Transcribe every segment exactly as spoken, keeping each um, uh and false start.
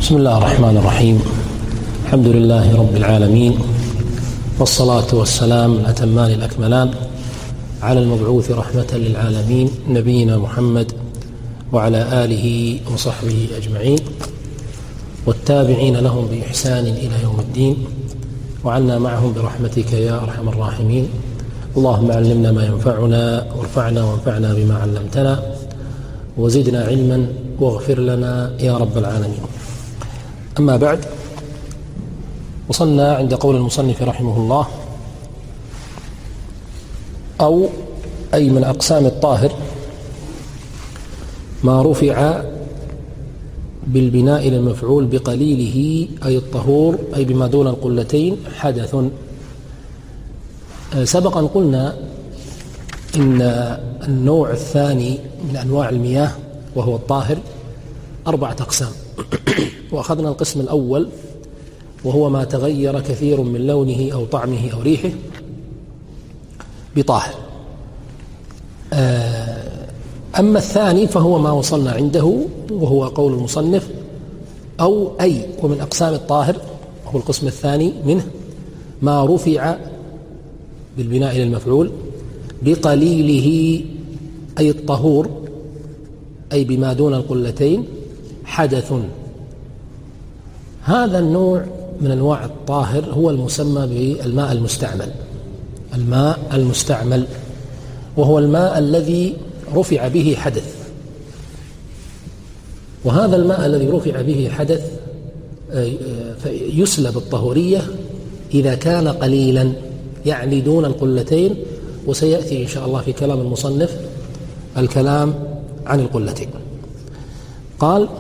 بسم الله الرحمن الرحيم. الحمد لله رب العالمين، والصلاة والسلام الأتمان الأكملان على المبعوث رحمة للعالمين نبينا محمد وعلى آله وصحبه أجمعين والتابعين لهم بإحسان إلى يوم الدين، وعنا معهم برحمتك يا أرحم الراحمين. اللهم علمنا ما ينفعنا وارفعنا وانفعنا بما علمتنا وزدنا علما واغفر لنا يا رب العالمين. أما بعد، وصلنا عند قول المصنف رحمه الله: أو أي من أقسام الطاهر ما رفع بالبناء للمفعول بقليله أي الطهور أي بما دون القلتين حدث. سبقا قلنا إن النوع الثاني من أنواع المياه وهو الطاهر أربعة أقسام، وأخذنا القسم الأول وهو ما تغير كثير من لونه أو طعمه أو ريحه بطاهر. أما الثاني فهو ما وصلنا عنده وهو قول المصنف: أو أي ومن أقسام الطاهر، هو القسم الثاني منه ما رفع بالبناء للمفعول بقليله أي الطهور أي بما دون القلتين حدث. هذا النوع من أنواع الطاهر هو المسمى بالماء المستعمل. الماء المستعمل وهو الماء الذي رفع به حدث، وهذا الماء الذي رفع به حدث يسلب الطهورية إذا كان قليلا، يعني دون القلتين، وسيأتي إن شاء الله في كلام المصنف الكلام عن القلتين. قال: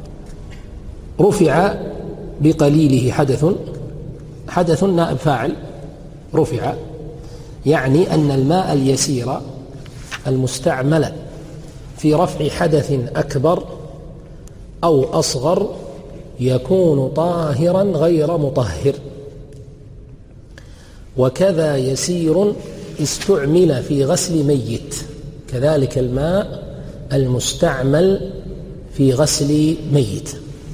رفع بقليله حدث. حدث نائب فاعل رفع، يعني أن الماء اليسير المستعمل في رفع حدث أكبر أو أصغر يكون طاهرا غير مطهر. وكذا يسير استعمل في غسل ميت، كذلك الماء المستعمل في غسل ميت.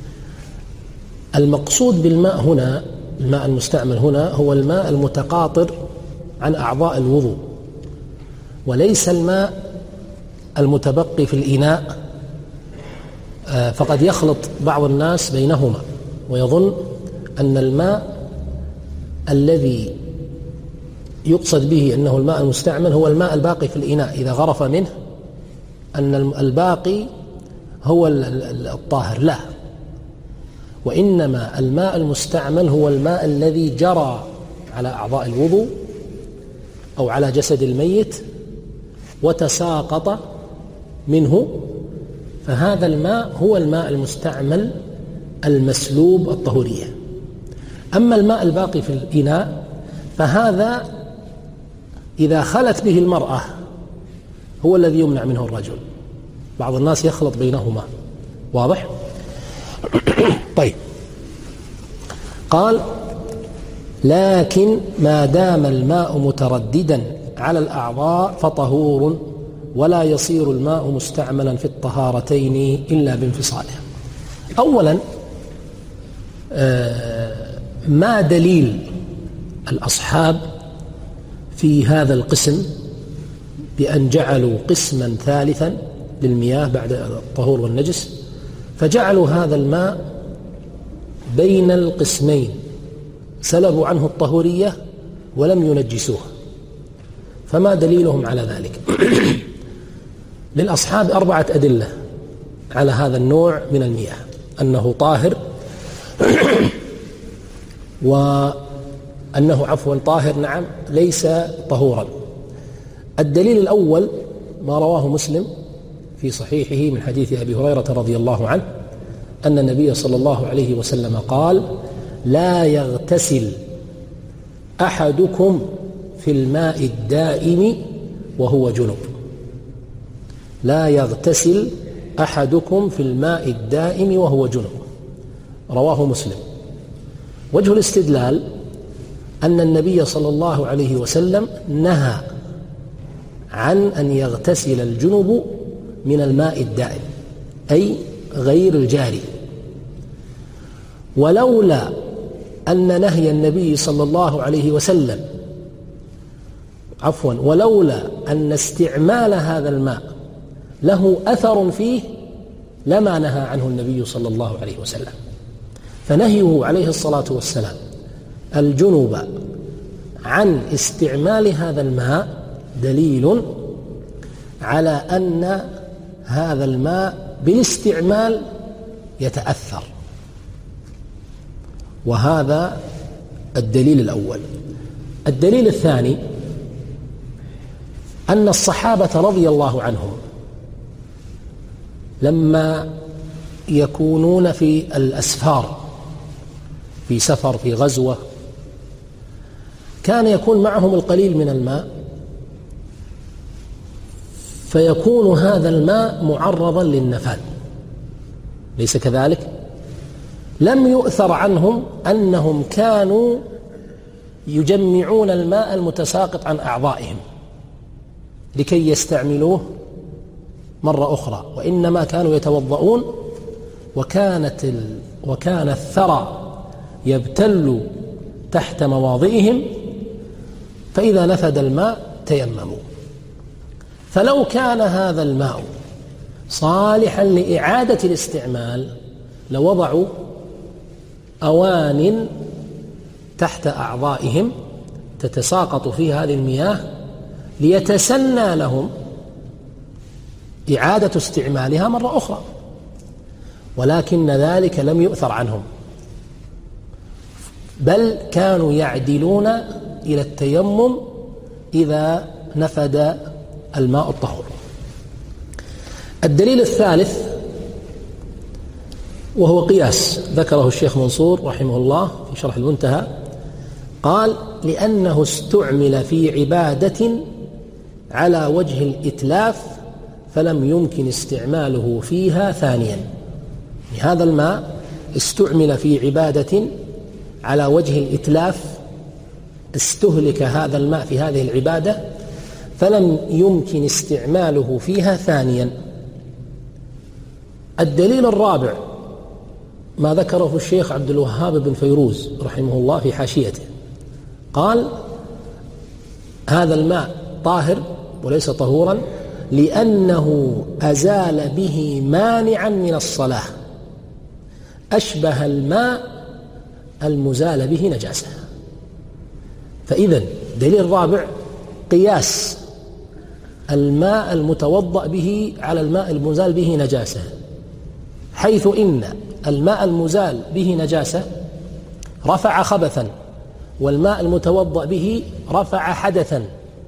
المقصود بالماء هنا، الماء المستعمل هنا، هو الماء المتقاطر عن أعضاء الوضوء، وليس الماء المتبقي في الإناء. فقد يخلط بعض الناس بينهما ويظن أن الماء الذي يقصد به أنه الماء المستعمل هو الماء الباقي في الإناء إذا غرف منه، أن الباقي هو الطاهر. لا، وإنما الماء المستعمل هو الماء الذي جرى على أعضاء الوضوء أو على جسد الميت وتساقط منه، فهذا الماء هو الماء المستعمل المسلوب الطهورية. أما الماء الباقي في الإناء فهذا إذا خلت به المرأة هو الذي يمنع منه الرجل. بعض الناس يخلط بينهما، واضح؟ طيب، قال: لكن ما دام الماء مترددا على الأعضاء فطهور، ولا يصير الماء مستعملا في الطهارتين إلا بانفصاله. أولا، ما دليل الأصحاب في هذا القسم بأن جعلوا قسما ثالثا للمياه بعد الطهور والنجس، فجعلوا هذا الماء بين القسمين، سلبوا عنه الطهورية ولم ينجسوه؟ فما دليلهم على ذلك؟ للأصحاب أربعة أدلة على هذا النوع من المياه أنه طاهر وأنه عفوا طاهر نعم ليس طهورا. الدليل الأول ما رواه مسلم في صحيحه من حديث أبي هريرة رضي الله عنه أن النبي صلى الله عليه وسلم قال: لا يغتسل أحدكم في الماء الدائم وهو جنب. لا يغتسل أحدكم في الماء الدائم وهو جنب، رواه مسلم. وجه الاستدلال أن النبي صلى الله عليه وسلم نهى عن أن يغتسل الجنب من الماء الدائم، أي غير الجاري، ولولا أن نهي النبي صلى الله عليه وسلم عفوا ولولا أن استعمال هذا الماء له أثر فيه لما نهى عنه النبي صلى الله عليه وسلم. فنهيه عليه الصلاة والسلام الجنوب عن استعمال هذا الماء دليل على أن هذا الماء بالاستعمال يتأثر، وهذا الدليل الأول. الدليل الثاني أن الصحابة رضي الله عنهم لما يكونون في الأسفار في سفر في غزوة كان يكون معهم القليل من الماء، فيكون هذا الماء معرضا للنفاد، ليس كذلك؟ لم يؤثر عنهم أنهم كانوا يجمعون الماء المتساقط عن أعضائهم لكي يستعملوه مرة أخرى، وإنما كانوا يتوضؤون وكانت ال... وكان الثرى يبتل تحت مواضعهم، فإذا نفد الماء تيمموا. فلو كان هذا الماء صالحا لإعادة الاستعمال لوضعوا أوان تحت أعضائهم تتساقط فيها هذه المياه ليتسنى لهم إعادة استعمالها مرة أخرى، ولكن ذلك لم يؤثر عنهم، بل كانوا يعدلون إلى التيمم إذا نفد الماء الطهور. الدليل الثالث وهو قياس ذكره الشيخ منصور رحمه الله في شرح المنتهى، قال: لأنه استعمل في عبادة على وجه الإتلاف فلم يمكن استعماله فيها ثانيا. هذا الماء استعمل في عبادة على وجه الإتلاف، استهلك هذا الماء في هذه العبادة فلم يمكن استعماله فيها ثانيا. الدليل الرابع ما ذكره الشيخ عبد الوهاب بن فيروز رحمه الله في حاشيته، قال: هذا الماء طاهر وليس طهورا لأنه أزال به مانعا من الصلاة أشبه الماء المزال به نجاسة. فإذن دليل الرابع قياس الماء المتوضأ به على الماء المزال به نجاسة، حيث إن الماء المزال به نجاسة رفع خبثا، والماء المتوضأ به رفع حدثا،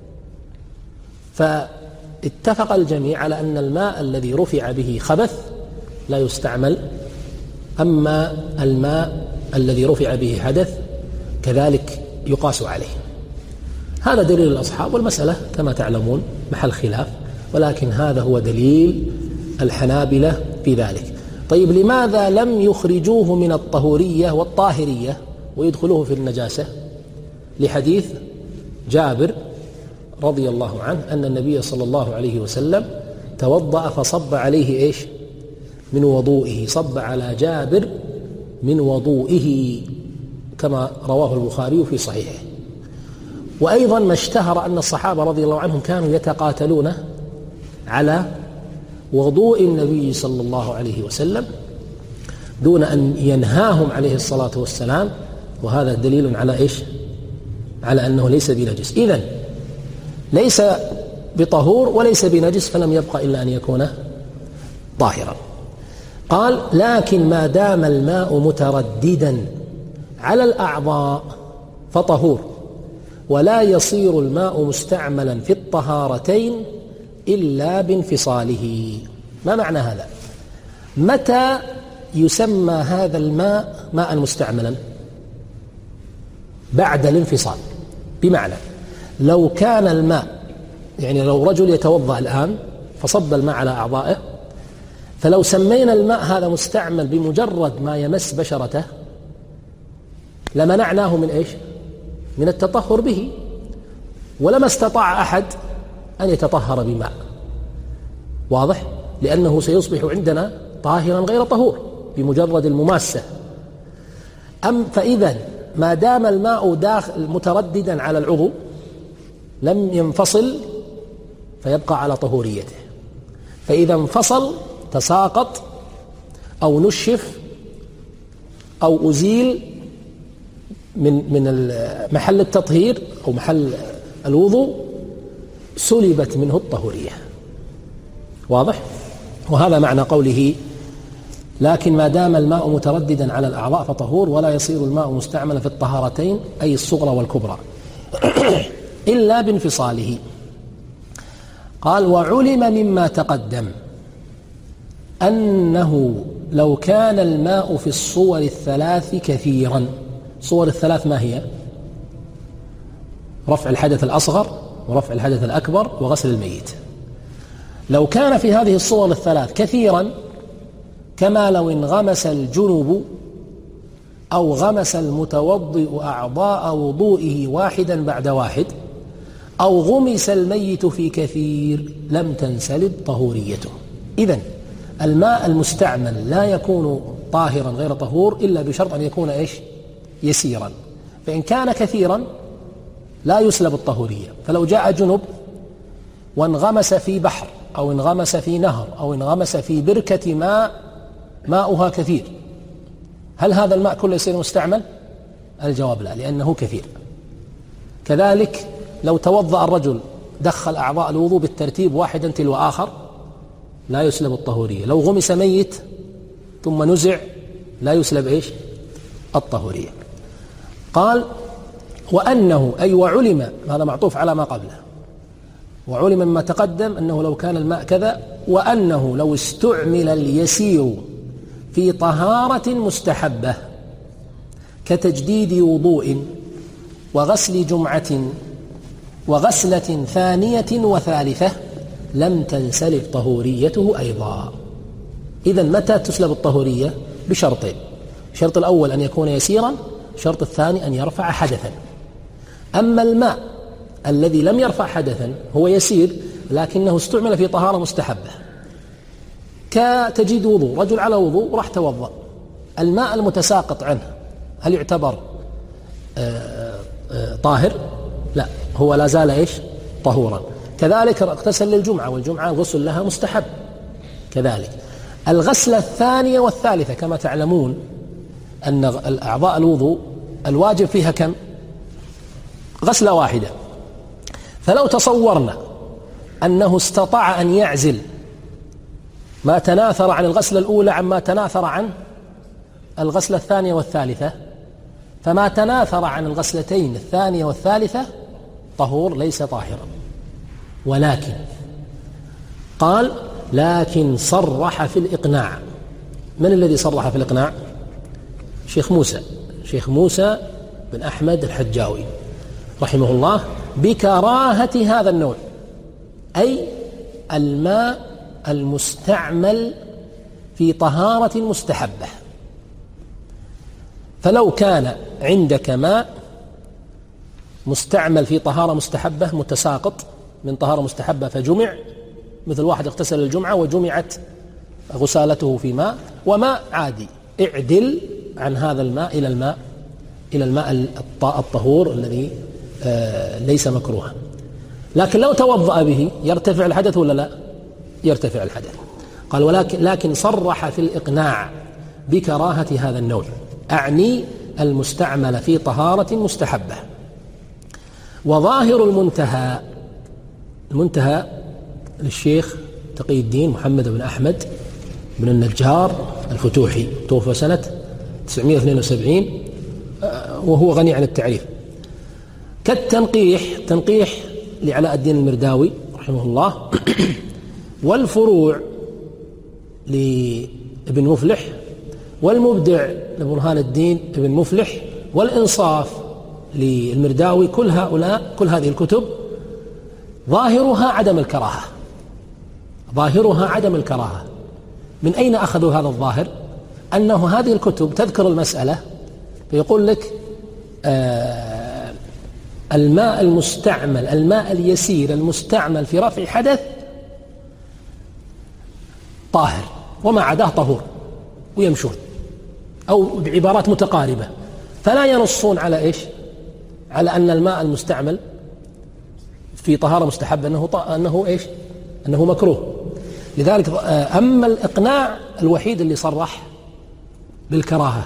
فاتفق الجميع على أن الماء الذي رفع به خبث لا يستعمل، أما الماء الذي رفع به حدث كذلك يقاس عليه. هذا دليل الأصحاب، والمسألة كما تعلمون محل خلاف، ولكن هذا هو دليل الحنابلة في ذلك. طيب، لماذا لم يخرجوه من الطهورية والطاهرية ويدخلوه في النجاسة؟ لحديث جابر رضي الله عنه أن النبي صلى الله عليه وسلم توضأ فصب عليه إيش؟ من وضوئه، صب على جابر من وضوئه كما رواه البخاري في صحيحه. وأيضا ما اشتهر أن الصحابة رضي الله عنهم كانوا يتقاتلون على وضوء النبي صلى الله عليه وسلم دون أن ينهاهم عليه الصلاة والسلام، وهذا دليل على إيش؟ على أنه ليس بنجس. إذن ليس بطهور وليس بنجس، فلم يبقى إلا أن يكون طاهرا. قال: لكن ما دام الماء مترددا على الأعضاء فطهور، ولا يصير الماء مستعملا في الطهارتين إلا بانفصاله. ما معنى هذا؟ متى يسمى هذا الماء ماء مستعملا؟ بعد الانفصال. بمعنى لو كان الماء، يعني لو رجل يتوضأ الآن فصب الماء على أعضائه، فلو سمينا الماء هذا مستعمل بمجرد ما يمس بشرته لمنعناه من إيش؟ من التطهر به، ولما استطاع أحد أن يتطهر بماء. واضح؟ لأنه سيصبح عندنا طاهرا غير طهور بمجرد المماسة. أم فإذا ما دام الماء داخل مترددا على العضو لم ينفصل فيبقى على طهوريته، فإذا انفصل تساقط أو نشف أو أزيل من من محل التطهير أو محل الوضوء سلبت منه الطهورية. واضح؟ وهذا معنى قوله لكن ما دام الماء مترددا على الأعضاء فطهور، ولا يصير الماء مستعملا في الطهارتين أي الصغرى والكبرى إلا بانفصاله. قال وعلم مما تقدم أنه لو كان الماء في الصور الثلاث كثيرا. صور الثلاث ما هي؟ رفع الحدث الأصغر ورفع الحدث الأكبر وغسل الميت. لو كان في هذه الصور الثلاث كثيرا كما لو انغمس الجنب أو غمس المتوضئ أعضاء وضوئه واحدا بعد واحد أو غمس الميت في كثير لم تنسلب طهوريته. إذن الماء المستعمل لا يكون طاهرا غير طهور إلا بشرط أن يكون إيش؟ يسيرا. فإن كان كثيرا لا يسلب الطهورية. فلو جاء جنب وانغمس في بحر أو انغمس في نهر أو انغمس في بركة ماء ماؤها كثير، هل هذا الماء كله يصير مستعمل؟ الجواب لا، لأنه كثير. كذلك لو توضأ الرجل دخل أعضاء الوضوء بالترتيب واحدا تلو آخر لا يسلب الطهورية. لو غمس ميت ثم نزع لا يسلب إيش؟ الطهورية. قال وأنه أي وعلم، هذا معطوف على ما قبله، وعلم مما تقدم أنه لو كان الماء كذا، وأنه لو استعمل اليسير في طهارة مستحبة كتجديد وضوء وغسل جمعة وغسلة ثانية وثالثة لم تنسلب طهوريته أيضا. إذن متى تسلب الطهورية؟ بشرطين: الشرط الأول أن يكون يسيرا، الشرط الثاني أن يرفع حدثا. أما الماء الذي لم يرفع حدثا هو يسير لكنه استعمل في طهارة مستحبة كتجديد وضوء، رجل على وضوء راح توضأ، الماء المتساقط عنه هل يعتبر آآ آآ طاهر؟ لا، هو لا زال إيش؟ طهورا. كذلك اغتسل للجمعة، والجمعة غسل لها مستحب. كذلك الغسلة الثانية والثالثة كما تعلمون أن الأعضاء الوضوء الواجب فيها كم؟ غسلة واحدة. فلو تصورنا أنه استطاع أن يعزل ما تناثر عن الغسلة الأولى عما تناثر عن الغسلة الثانية والثالثة، فما تناثر عن الغسلتين الثانية والثالثة طهور ليس طاهرا. ولكن قال لكن صرح في الإقناع. من الذي صرح في الإقناع؟ شيخ موسى شيخ موسى بن أحمد الحجاوي رحمه الله بكراهة هذا النوع، أي الماء المستعمل في طهارة مستحبة. فلو كان عندك ماء مستعمل في طهارة مستحبة متساقط من طهارة مستحبة فجمع، مثل واحد اغتسل الجمعة وجمعت غسالته في ماء، وماء عادي، اعدل عن هذا الماء إلى الماء إلى الماء الطهور الذي ليس مكروها. لكن لو توضأ به يرتفع الحدث ولا لا؟ يرتفع الحدث. قال ولكن لكن صرح في الإقناع بكراهة هذا النوع، أعني المستعمل في طهارة مستحبة. وظاهر المنتهى، المنتهى للشيخ تقي الدين محمد بن أحمد بن النجار الفتوحي، توفى سنة تسعمائة واثنين وسبعين وهو غني عن التعريف. كالتنقيح، تنقيح لعلاء الدين المرداوي رحمه الله، والفروع لابن مفلح، والمبدع لبرهان الدين ابن مفلح، والإنصاف للمرداوي، كل هؤلاء كل هذه الكتب ظاهرها عدم الكراهة، ظاهرها عدم الكراهة. من أين أخذوا هذا الظاهر؟ أنه هذه الكتب تذكر المسألة فيقول لك آه الماء المستعمل، الماء اليسير المستعمل في رفع حدث طاهر وما عداه طهور، ويمشون، أو بعبارات متقاربة فلا ينصون على إيش؟ على أن الماء المستعمل في طهارة مستحبة أنه, أنه إيش؟ أنه مكروه. لذلك أما الإقناع الوحيد اللي صرح بالكراهة.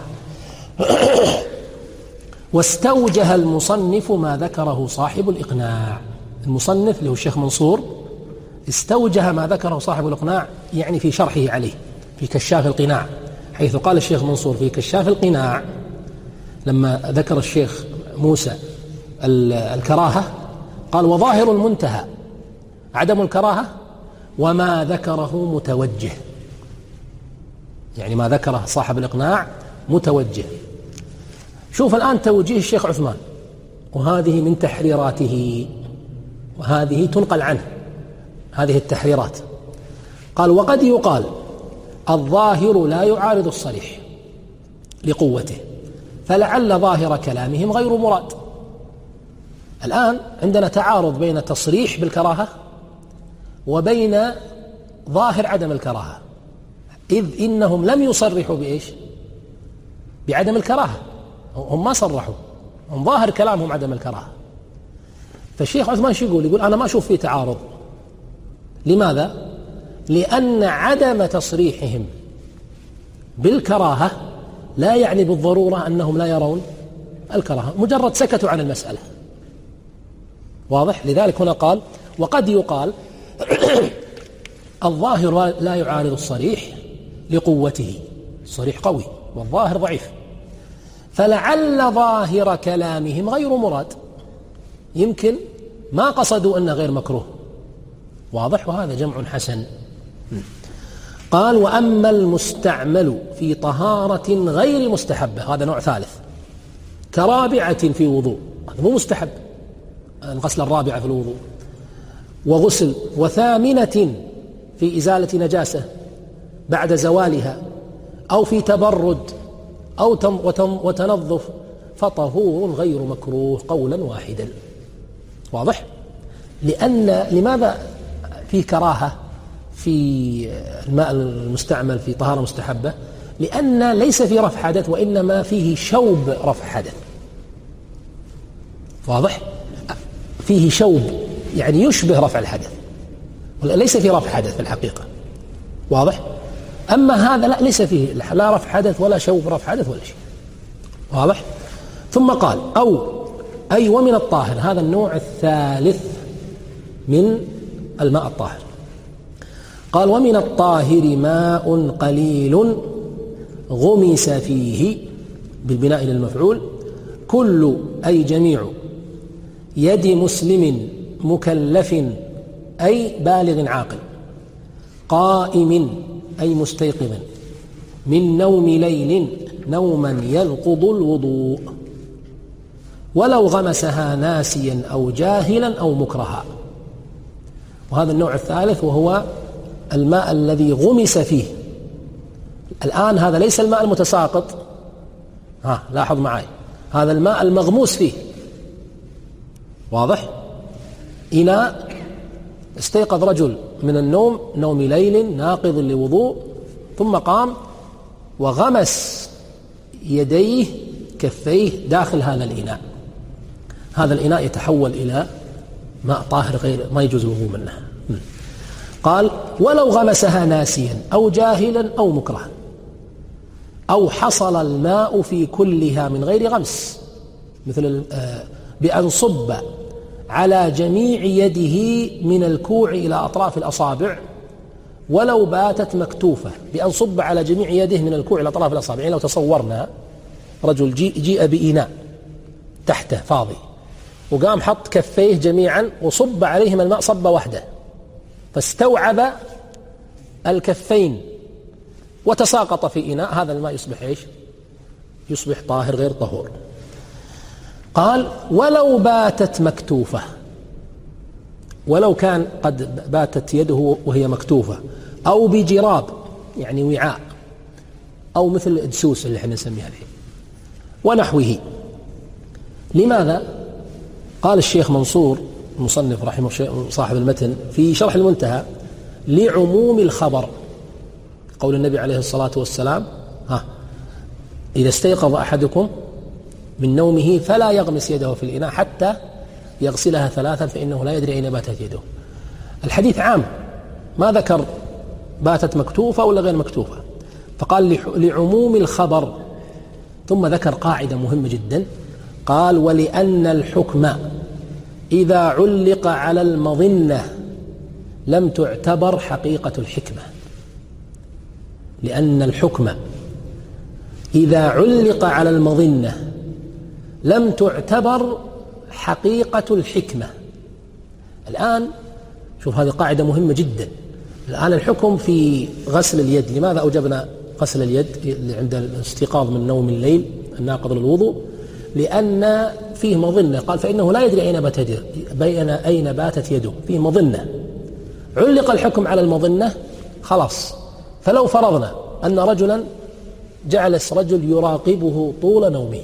واستوجه المصنف ما ذكره صاحب الإقناع. المصنف اللي هو الشيخ منصور استوجه ما ذكره صاحب الإقناع، يعني في شرحه عليه في كشاف القناع، حيث قال الشيخ منصور في كشاف القناع لما ذكر الشيخ موسى الكراهة قال: وظاهر المنتهى عدم الكراهة وما ذكره متوجه. يعني ما ذكره صاحب الإقناع متوجه. شوف الآن توجيه الشيخ عثمان، وهذه من تحريراته، وهذه تنقل عنه هذه التحريرات. قال: وقد يقال الظاهر لا يعارض الصريح لقوته، فلعل ظاهر كلامهم غير مراد. الآن عندنا تعارض بين تصريح بالكراهة وبين ظاهر عدم الكراهة، إذ إنهم لم يصرحوا بإيش؟ بعدم الكراهة. هم ما صرحوا، هم ظاهر كلامهم عدم الكراهة. فالشيخ عثمان شو يقول؟ يقول: أنا ما أشوف فيه تعارض. لماذا؟ لأن عدم تصريحهم بالكراهة لا يعني بالضرورة أنهم لا يرون الكراهة، مجرد سكتوا عن المسألة. واضح؟ لذلك هنا قال: وقد يقال الظاهر لا يعارض الصريح لقوته، الصريح قوي والظاهر ضعيف، فلعل ظاهر كلامهم غير مراد، يمكن ما قصدوا أنه غير مكروه. واضح؟ وهذا جمع حسن. قال: وأما المستعمل في طهارة غير مستحبة، هذا نوع ثالث، كرابعة في وضوء، هذا مو مستحب، الغسل الرابعة في الوضوء، وغسل، وثامنة في إزالة نجاسة بعد زوالها، أو في تبرد أو وتنظف، فطهور غير مكروه قولا واحدا. واضح؟ لأن لماذا في كراهة في الماء المستعمل في طهارة مستحبة؟ لأن ليس في رفع حدث، وإنما فيه شوب رفع حدث. واضح؟ فيه شوب يعني يشبه رفع الحدث، ليس في رفع حدث في الحقيقة. واضح؟ أما هذا لا، ليس فيه لا رفع حدث ولا شوب رفع حدث ولا شيء. واضح؟ ثم قال: أو أي ومن الطاهر، هذا النوع الثالث من الماء الطاهر. قال: ومن الطاهر ماء قليل غمس فيه بالبناء للمفعول كل أي جميع يد مسلم مكلف أي بالغ عاقل قائم أي مستيقظ من نوم ليل نوما ينقض الوضوء، ولو غمسها ناسيا أو جاهلا أو مكرها. وهذا النوع الثالث وهو الماء الذي غمس فيه. الآن هذا ليس الماء المتساقط، ها لاحظ معي، هذا الماء المغموس فيه. واضح؟ إناء استيقظ رجل من النوم نوم ليل ناقض لوضوء، ثم قام وغمس يديه كفيه داخل هذا الإناء، هذا الإناء يتحول إلى ماء طاهر غير ما يجوز الوضوء منه. قال: ولو غمسها ناسيا أو جاهلا أو مكرها، أو حصل الماء في كلها من غير غمس، مثل بأن صب على جميع يده من الكوع إلى أطراف الأصابع ولو باتت مكتوفة، بأن صب على جميع يده من الكوع إلى أطراف الأصابع. يعني لو تصورنا رجل جيء, جيء بإناء تحته فاضي، وقام حط كفيه جميعا وصب عليهم الماء صبة واحدة، فاستوعب الكفين وتساقط في إناء، هذا الماء يصبح إيش؟ يصبح طاهر غير طهور. قال: ولو باتت مكتوفة، ولو كان قد باتت يده وهي مكتوفة، أو بجراب يعني وعاء، أو مثل الدسوس اللي احنا نسميها الحين ونحوه. لماذا؟ قال الشيخ منصور المصنف رحمه صاحب المتن في شرح المنتهى: لعموم الخبر، قول النبي عليه الصلاة والسلام: ها إذا استيقظ أحدكم من نومه فلا يغمس يده في الإناء حتى يغسلها ثلاثا فإنه لا يدري أين باتت يده. الحديث عام، ما ذكر باتت مكتوفة ولا غير مكتوفة، فقال لعموم الخبر. ثم ذكر قاعدة مهمة جدا، قال ولأن الحكم إذا علق على المظنة لم تعتبر حقيقة الحكمة. لأن الحكم إذا علق على المظنة لم تعتبر حقيقة الحكمة. الآن شوف، هذه قاعدة مهمة جدا. الآن الحكم في غسل اليد، لماذا أوجبنا غسل اليد عند الاستيقاظ من نوم الليل الناقض للوضوء؟ لأن فيه مظنة، قال فإنه لا يدري أين باتت يده، بين أين باتت يده، فيه مظنة. علق الحكم على المظنة خلاص. فلو فرضنا أن رجلا جعلس رجل يراقبه طول نومه،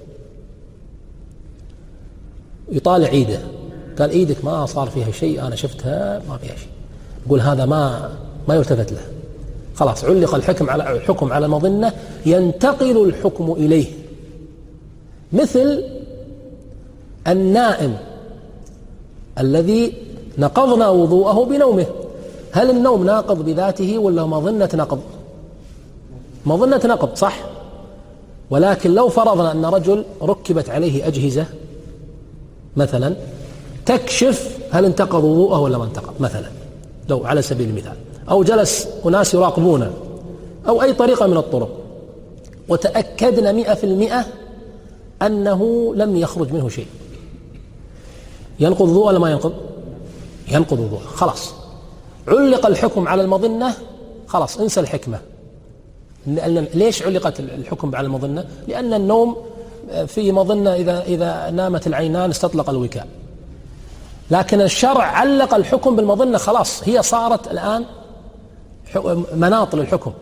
يطالع ايده، قال ايدك ما صار فيها شيء، انا شفتها ما فيها شيء، يقول هذا ما ما يلتفت له، خلاص علق الحكم على الحكم على مظنة، ينتقل الحكم اليه. مثل النائم الذي نقضنا وضوءه بنومه، هل النوم ناقض بذاته ولا مظنة نقض؟ مظنة نقض، صح. ولكن لو فرضنا أن رجل ركبت عليه أجهزة مثلا تكشف هل انتقض وضوءه ولا ما انتقض، مثلا لو على سبيل المثال، أو جلس أناس يراقبونه، أو أي طريقة من الطرق، وتأكدنا مئة في المئة أنه لم يخرج منه شيء، ينقض وضوءه ولا ما ينقض؟ ينقض وضوءه، خلاص علق الحكم على المظنة، خلاص انسى الحكمة. ليش علقت الحكم على المظنة؟ لأن النوم في مظنة، إذا إذا نامت العينان استطلق الوكاء. لكن الشرع علق الحكم بالمظنة، خلاص هي صارت الآن مناط للحكم.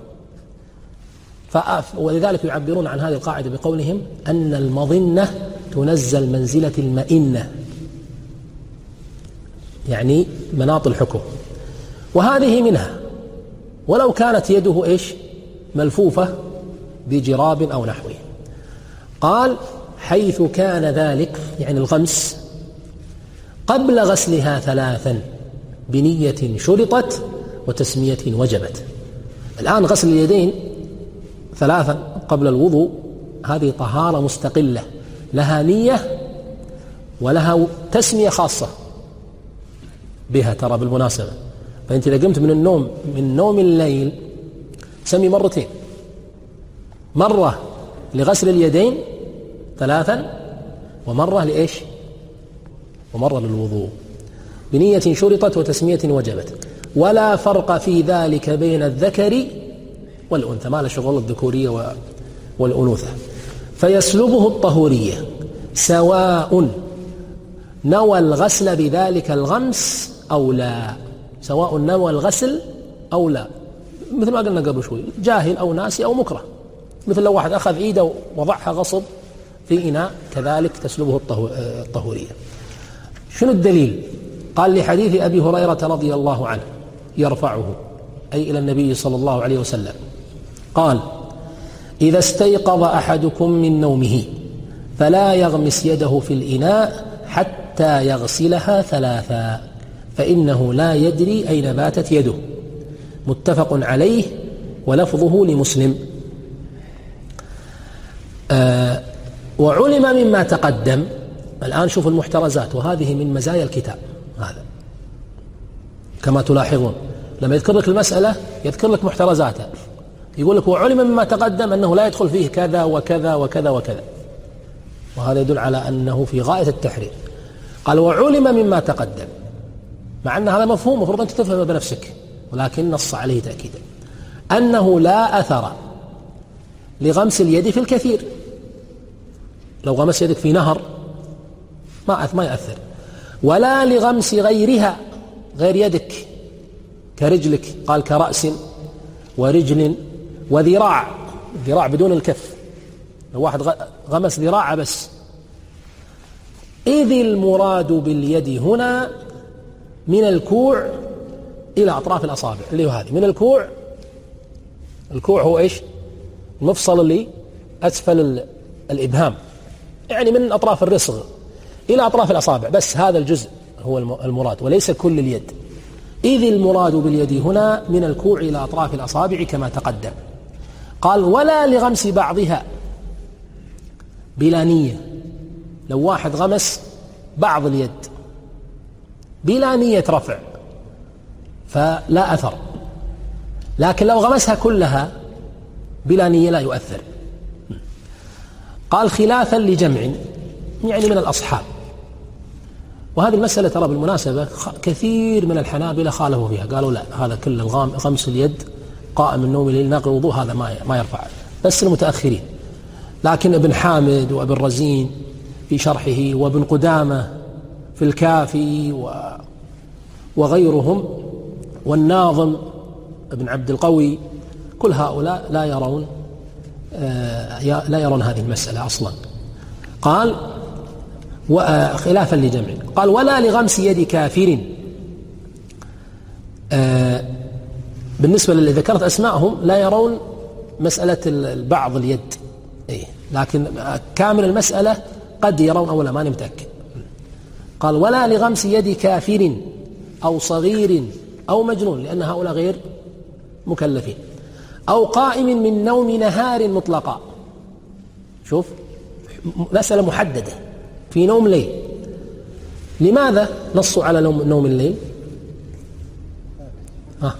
ولذلك يعبرون عن هذه القاعدة بقولهم أن المظنة تنزل منزلة المئنة، يعني مناط الحكم. وهذه منها، ولو كانت يده إيش ملفوفة بجراب أو نحوه. قال حيث كان ذلك، يعني الغمس، قبل غسلها ثلاثا بنية شرطت وتسمية وجبت. الآن غسل اليدين ثلاثا قبل الوضوء هذه طهارة مستقلة، لها نية ولها تسمية خاصة بها، ترى بالمناسبة. فأنت إذا قمت من النوم من نوم الليل سمي مرتين، مرة لغسل اليدين ثلاثا، ومرة لإيش؟ ومرة للوضوء، بنية شرطت وتسمية وجبت. ولا فرق في ذلك بين الذكر والأنثى، ما له شغل الذكورية والأنوثة. فيسلبه الطهورية سواء نوى الغسل بذلك الغمس أو لا، سواء نوى الغسل أو لا، مثل ما قلنا قبل شوي، جاهل أو ناسي أو مكره. مثل لو واحد أخذ إيده وضعها غصب في إناء، كذلك تسلبه الطهورية. شنو الدليل؟ قال لحديث أبي هريرة رضي الله عنه يرفعه أي إلى النبي صلى الله عليه وسلم، قال إذا استيقظ أحدكم من نومه فلا يغمس يده في الإناء حتى يغسلها ثلاثا فإنه لا يدري أين باتت يده. متفق عليه ولفظه لمسلم. آه وعلم مما تقدم. الآن شوف المحترزات، وهذه من مزايا الكتاب هذا كما تلاحظون، لما يذكر لك المسألة يذكر لك محترزاتها، يقول لك وعلم مما تقدم أنه لا يدخل فيه كذا وكذا وكذا وكذا، وهذا يدل على أنه في غاية التحرير. قال وعلم مما تقدم، مع أن هذا مفهوم مفروض أنت تفهمه بنفسك، ولكن نص عليه تأكيدا أنه لا أثر لغمس اليد في الكثير. لو غمس يدك في نهر ما ما يأثر، ولا لغمس غيرها، غير يدك كرجلك، قال كرأس ورجل وذراع، ذراع بدون الكف، لو واحد غمس ذراع بس. إذ المراد باليد هنا من الكوع إلى أطراف الأصابع، اللي هو هذه من الكوع. الكوع هو إيش؟ المفصل اللي أسفل الإبهام يعني من أطراف الرسغ إلى أطراف الأصابع، بس هذا الجزء هو المراد وليس كل اليد، إذ المراد باليد هنا من الكوع إلى أطراف الأصابع كما تقدم. قال ولا لغمس بعضها بلا نية. لو واحد غمس بعض اليد بلا نية رفع فلا أثر، لكن لو غمسها كلها بلا نية لا يؤثر. قال خلافا لجمع، يعني من الأصحاب. وهذه المسألة ترى بالمناسبة كثير من الحنابلة خالفوا فيها، قالوا لا، هذا كل غمس اليد قائم النوم الليل ناقض الوضوء هذا ما ما يرفع، بس المتأخرين. لكن ابن حامد وابن رزين في شرحه وابن قدامة في الكافي وغيرهم والناظم ابن عبد القوي، كل هؤلاء لا يرون لا يرون هذه المسألة أصلا. قال خلافا لجمع. قال ولا لغمس يد كافر. بالنسبة للي ذكرت أسماءهم لا يرون مسألة بعض اليد، لكن كامل المسألة قد يرون أولا، ما متأكد. قال ولا لغمس يد كافر أو صغير أو مجنون، لأن هؤلاء غير مكلفين، أو قائم من نوم نهار مطلقا. شوف مسألة محددة في نوم ليل. لماذا نصوا على نوم, نوم الليل؟ ها.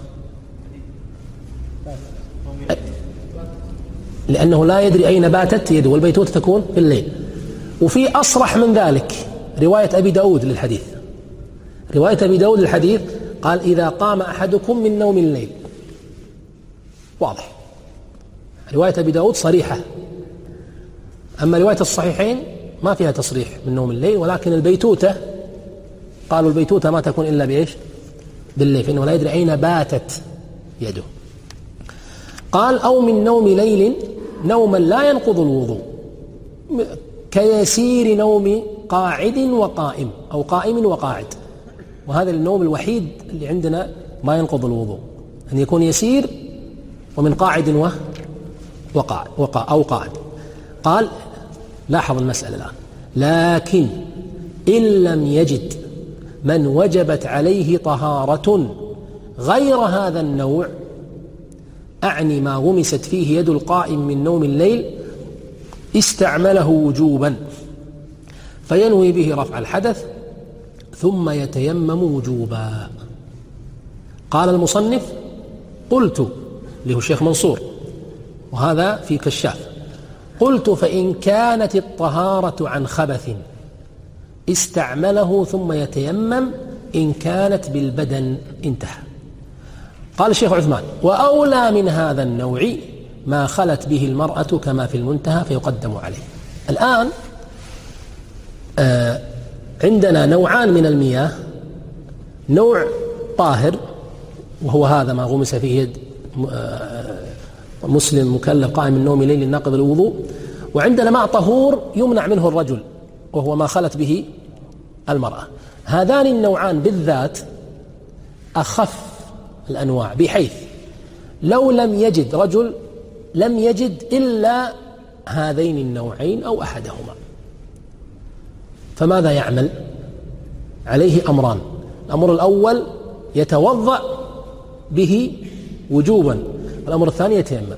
لأنه لا يدري أين باتت يده، والبيتوتة تكون في الليل. وفي أصرح من ذلك رواية أبي داود للحديث، رواية أبي داود للحديث قال إذا قام أحدكم من نوم الليل. واضح، رواية أبي داود صريحة. أما رواية الصحيحين ما فيها تصريح من نوم الليل، ولكن البيتوتة قالوا البيتوتة ما تكون إلا بإيش؟ بالليل، فإنه لا يدري أين باتت يده. قال أو من نوم ليل نوما لا ينقض الوضوء، كيسير نوم قاعد وقائم أو قائم وقاعد. وهذا النوم الوحيد اللي عندنا ما ينقض الوضوء، أن يكون يسير ومن قاعد وقاعد وقاع أو قاعد. قال لاحظ المسألة الآن، لكن إن لم يجد من وجبت عليه طهارة غير هذا النوع، أعني ما غمست فيه يد القائم من نوم الليل، استعمله وجوبا فينوي به رفع الحدث ثم يتيمم وجوبا. قال المصنف قلت له الشيخ منصور، وهذا في كشاف، قلت فإن كانت الطهارة عن خبث استعمله ثم يتيمم إن كانت بالبدن. انتهى. قال الشيخ عثمان وأولى من هذا النوع ما خلت به المرأة كما في المنتهى فيقدم عليه. الآن آه عندنا نوعان من المياه، نوع طاهر وهو هذا ما غمس فيه يد مسلم مكلف قائم من نوم الليل ناقض الوضوء، وعندنا ماء طهور يمنع منه الرجل وهو ما خلت به المرأة. هذان النوعان بالذات أخف الأنواع، بحيث لو لم يجد رجل لم يجد إلا هذين النوعين أو أحدهما، فماذا يعمل؟ عليه أمران. الأمر الأول يتوضأ به وجوبا، الأمر الثاني يتيمم.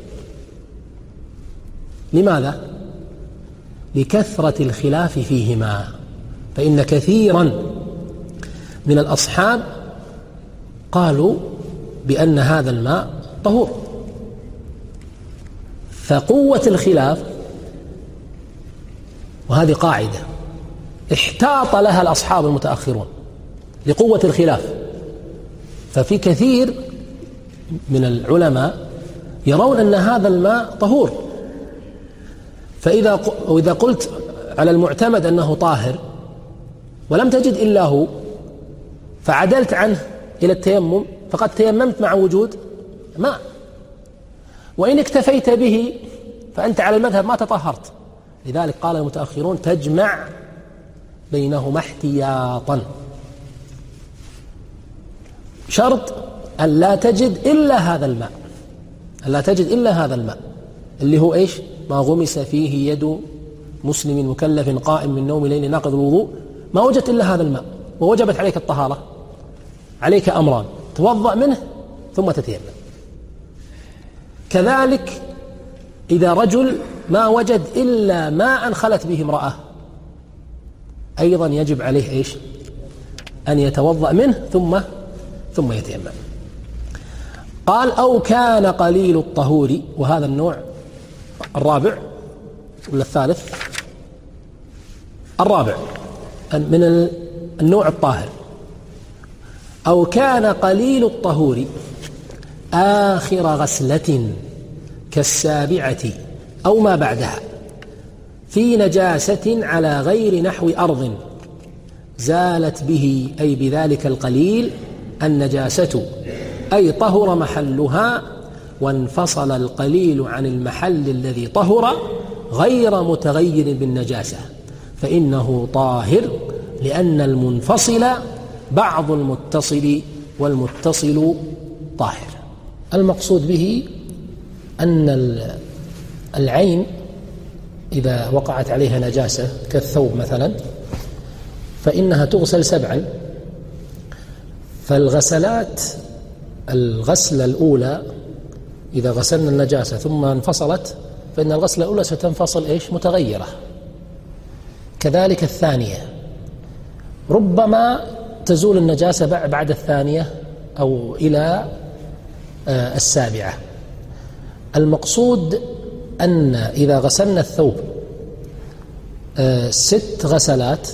لماذا؟ لكثرة الخلاف فيهما، فإن كثيرا من الأصحاب قالوا بأن هذا الماء طهور، فقوة الخلاف، وهذه قاعدة احتاط لها الأصحاب المتأخرون لقوة الخلاف، ففي كثير من العلماء يرون أن هذا الماء طهور، فإذا وإذا قلت على المعتمد أنه طاهر ولم تجد إلا هو فعدلت عنه إلى التيمم فقد تيممت مع وجود ماء، وإن اكتفيت به فأنت على المذهب ما تطهرت. لذلك قال المتأخرون تجمع بينهما احتياطا، شرط أن لا تجد إلا هذا الماء، أن لا تجد إلا هذا الماء اللي هو إيش؟ ما غمس فيه يد مسلم مكلف قائم من نوم ليل ناقض الوضوء ما وجدت إلا هذا الماء ووجبت عليك الطهارة، عليك أمران: توضأ منه ثم تتيمم. كذلك إذا رجل ما وجد إلا ماء خلت به امرأة أيضا يجب عليه إيش؟ أن يتوضأ منه ثم ثم يتيمم. قال: أو كان قليل الطهور، وهذا النوع الرابع ولا الثالث؟ الرابع من النوع الطاهر. أو كان قليل الطهور آخر غسلة كالسابعة أو ما بعدها في نجاسة على غير نحو أرض زالت به، أي بذلك القليل، النجاسة، أي طهر محلها وانفصل القليل عن المحل الذي طهر غير متغير بالنجاسة، فإنه طاهر، لأن المنفصل بعض المتصل والمتصل طاهر. المقصود به أن العين إذا وقعت عليها نجاسة كالثوب مثلا فإنها تغسل سبعا، فالغسلات الغسلة الأولى إذا غسلنا النجاسة ثم انفصلت فإن الغسلة الأولى ستنفصل إيش؟ متغيرة. كذلك الثانية ربما تزول النجاسة بعد الثانية أو إلى السابعة. المقصود أن إذا غسلنا الثوب ست غسلات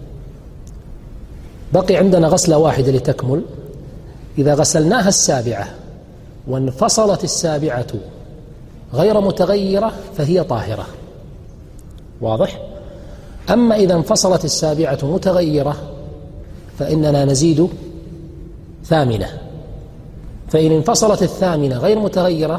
بقي عندنا غسلة واحدة لتكمل، إذا غسلناها السابعة وانفصلت السابعة غير متغيرة فهي طاهرة. واضح؟ أما إذا انفصلت السابعة متغيرة فإننا نزيد ثامنة، فإن انفصلت الثامنة غير متغيرة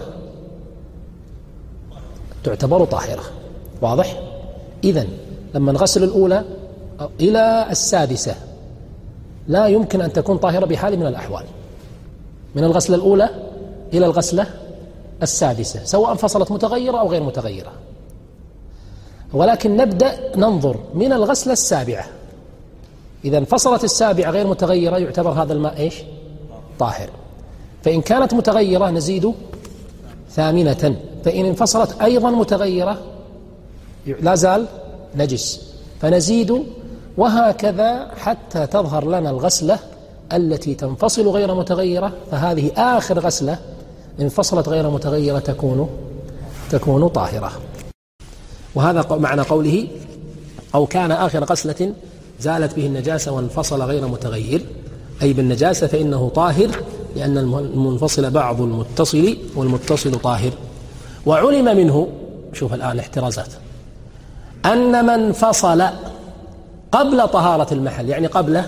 تعتبر طاهرة. واضح؟ إذن لما نغسل الأولى إلى السادسة لا يمكن أن تكون طاهرة بحال من الأحوال، من الغسلة الأولى إلى الغسلة السادسة سواء انفصلت متغيرة أو غير متغيرة. ولكن نبدأ ننظر من الغسلة السابعة، إذا انفصلت السابعة غير متغيرة يعتبر هذا الماء إيش؟ طاهر. فإن كانت متغيرة نزيد ثامنة، فإن انفصلت أيضا متغيرة لا زال نجس فنزيد، وهكذا حتى تظهر لنا الغسلة التي تنفصل غير متغيرة، فهذه آخر غسلة انفصلت غير متغيرة تكون تكون طاهرة. وهذا معنى قوله: أو كان آخر غسلة زالت به النجاسة وانفصل غير متغير، أي بالنجاسة فإنه طاهر، لأن المنفصل بعض المتصل والمتصل طاهر. وعلم منه، شوف الآن الاحترازات، أن من فصل قبل طهارة المحل، يعني قبل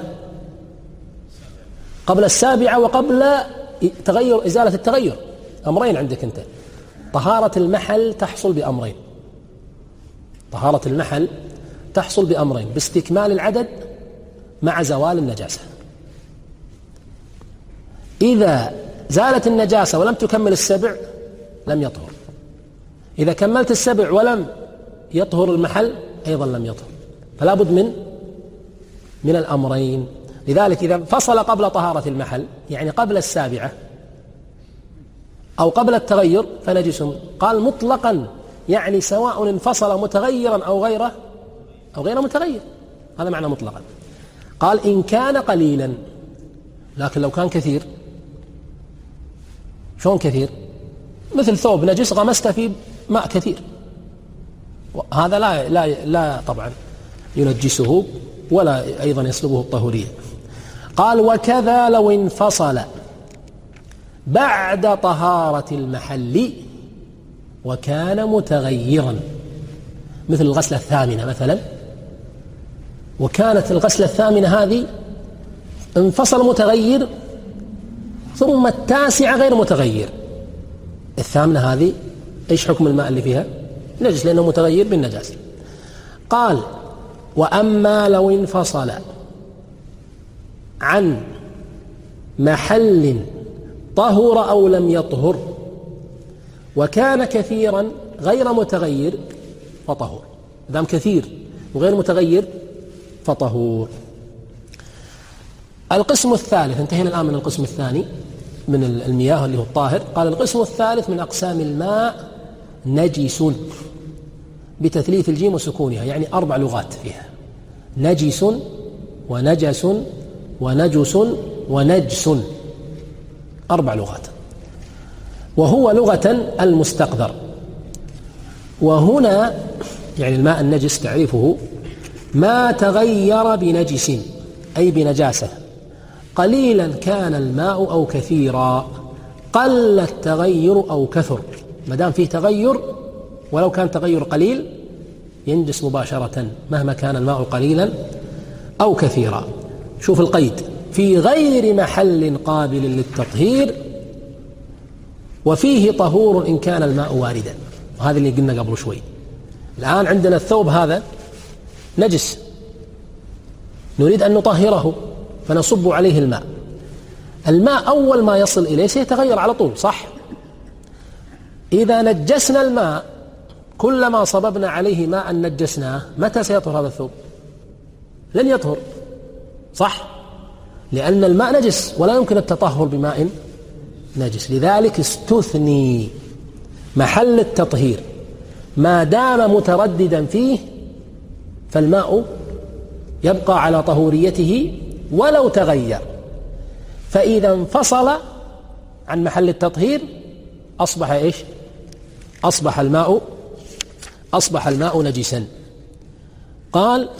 قبل السابعة وقبل تغير إزالة التغير، أمرين عندك أنت. طهارة المحل تحصل بأمرين، طهارة المحل تحصل بأمرين: باستكمال العدد مع زوال النجاسة. إذا زالت النجاسة ولم تكمل السبع لم يطهر، إذا كملت السبع ولم يطهر المحل أيضا لم يطهر، فلا بد من من الأمرين. لذلك إذا فصل قبل طهارة المحل يعني قبل السابعة أو قبل التغير فنجس. قال مطلقا، يعني سواء انفصل متغيرا أو غيره أو غير متغير، هذا معنى مطلقا. قال إن كان قليلا، لكن لو كان كثير، شلون كثير؟ مثل ثوب نجس غمسته في ماء كثير، هذا لا لا لا طبعا ينجسه ولا أيضا يسلبه الطهورية. قال وكذا لو انفصل بعد طهارة المحل وكان متغيرا، مثل الغسلة الثامنة مثلا، وكانت الغسلة الثامنة هذه انفصل متغير ثم التاسعة غير متغير، الثامنة هذه إيش حكم الماء اللي فيها؟ نجس، لأنه متغير بالنجاسة. قال وأما لو انفصل عن محل طهر أو لم يطهر وكان كثيرا غير متغير فطهر. دام كثير وغير متغير فطهور. القسم الثالث، انتهينا الآن من القسم الثاني من المياه اللي هو الطاهر. قال القسم الثالث من أقسام الماء نجس بتثليث الجيم وسكونها، يعني أربع لغات فيها: نجس ونجس ونجس ونجس، أربع لغات. وهو لغة المستقذر. وهنا يعني الماء النجس تعريفه: ما تغير بنجس أي بنجاسة، قليلا كان الماء أو كثيرا، قل التغير أو كثر. ما دام فيه تغير ولو كان تغير قليل ينجس مباشرة مهما كان الماء قليلا أو كثيرا. شوف القيد: في غير محل قابل للتطهير وفيه طهور إن كان الماء واردا. وهذا اللي قلنا قبل شوي. الآن عندنا الثوب هذا نجس، نريد أن نطهره فنصب عليه الماء. الماء أول ما يصل إليه سيتغير على طول، صح؟ إذا نجسنا الماء كلما صببنا عليه ماء نجسناه، متى سيطهر هذا الثوب؟ لن يطهر، صح؟ لأن الماء نجس ولا يمكن التطهر بماء نجس. لذلك استثني محل التطهير، ما دام مترددا فيه فالماء يبقى على طهوريته ولو تغير. فإذا انفصل عن محل التطهير أصبح إيش؟ أصبح الماء أصبح الماء نجسا. قال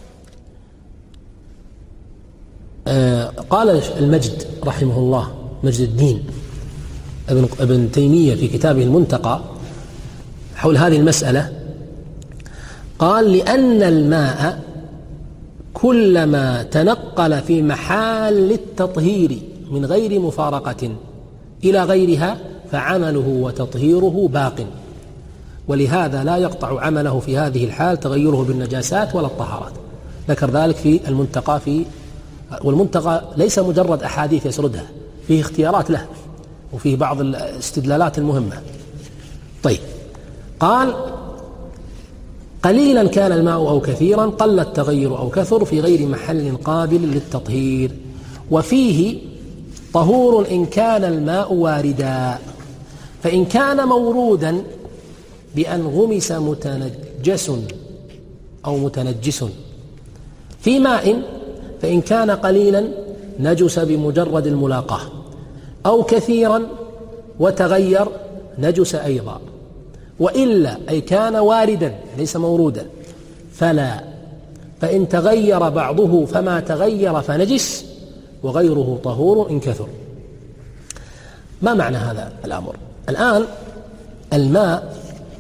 آه قال المجد رحمه الله، مجد الدين ابن, ابن تيمية في كتابه المنتقى حول هذه المسألة، قال: لأن الماء كلما تنقل في محال التطهير من غير مفارقة إلى غيرها فعمله وتطهيره باق، ولهذا لا يقطع عمله في هذه الحال تغيره بالنجاسات ولا الطهارات. ذكر ذلك في المنتقى. في والمنتقى ليس مجرد أحاديث يسردها، فيه اختيارات له وفيه بعض الاستدلالات المهمة. طيب، قال: قليلا كان الماء أو كثيرا، قل التغير أو كثر، في غير محل قابل للتطهير، وفيه طهور إن كان الماء واردا. فإن كان مورودا بأن غمس متنجس أو متنجس في ماء، فإن كان قليلا نجس بمجرد الملاقاة، أو كثيرا وتغير نجس أيضا، وإلا أي كان واردا ليس مورودا فلا. فإن تغير بعضه فما تغير فنجس، وغيره طهور إن كثر. ما معنى هذا الأمر؟ الآن الماء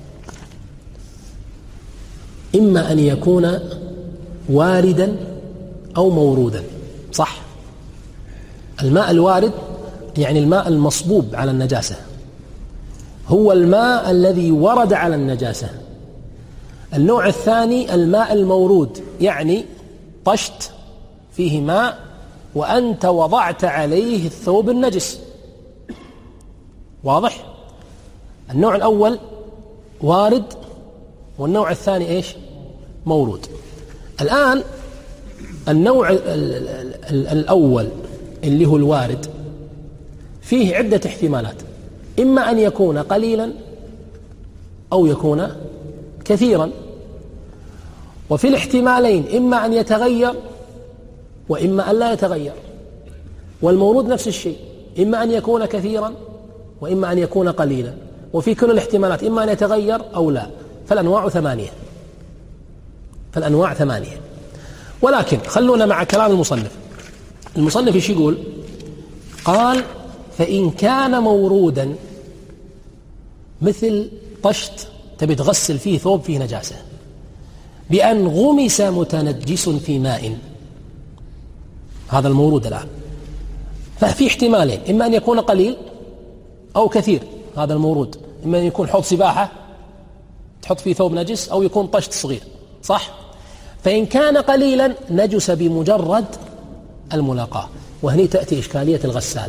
إما أن يكون واردا أو مورودا، صح؟ الماء الوارد يعني الماء المصبوب على النجاسة، هو الماء الذي ورد على النجاسة. النوع الثاني الماء المورود، يعني طشت فيه ماء وأنت وضعت عليه الثوب النجس، واضح؟ النوع الأول وارد، والنوع الثاني إيش؟ مورود. الآن النوع الأول اللي هو الوارد فيه عدة احتمالات: إما أن يكون قليلا أو يكون كثيرا، وفي الاحتمالين إما أن يتغير وإما أن لا يتغير. والمورود نفس الشيء، إما أن يكون كثيرا وإما أن يكون قليلا، وفي كل الاحتمالات إما أن يتغير أو لا. فالأنواع ثمانية فالأنواع ثمانية ولكن خلونا مع كلام المصنف. المصنف ايش يقول؟ قال: فإن كان مورودا مثل طشت تبي تغسل فيه ثوب فيه نجاسة بأن غمس متنجس في ماء، هذا المورود الآن، ففي احتمالين: إما أن يكون قليل أو كثير، هذا المورود، إما أن يكون حوض سباحة تحط فيه ثوب نجس، أو يكون طشت صغير، صح؟ فإن كان قليلا نجس بمجرد الملاقاة. وهني تأتي إشكالية الغسالة،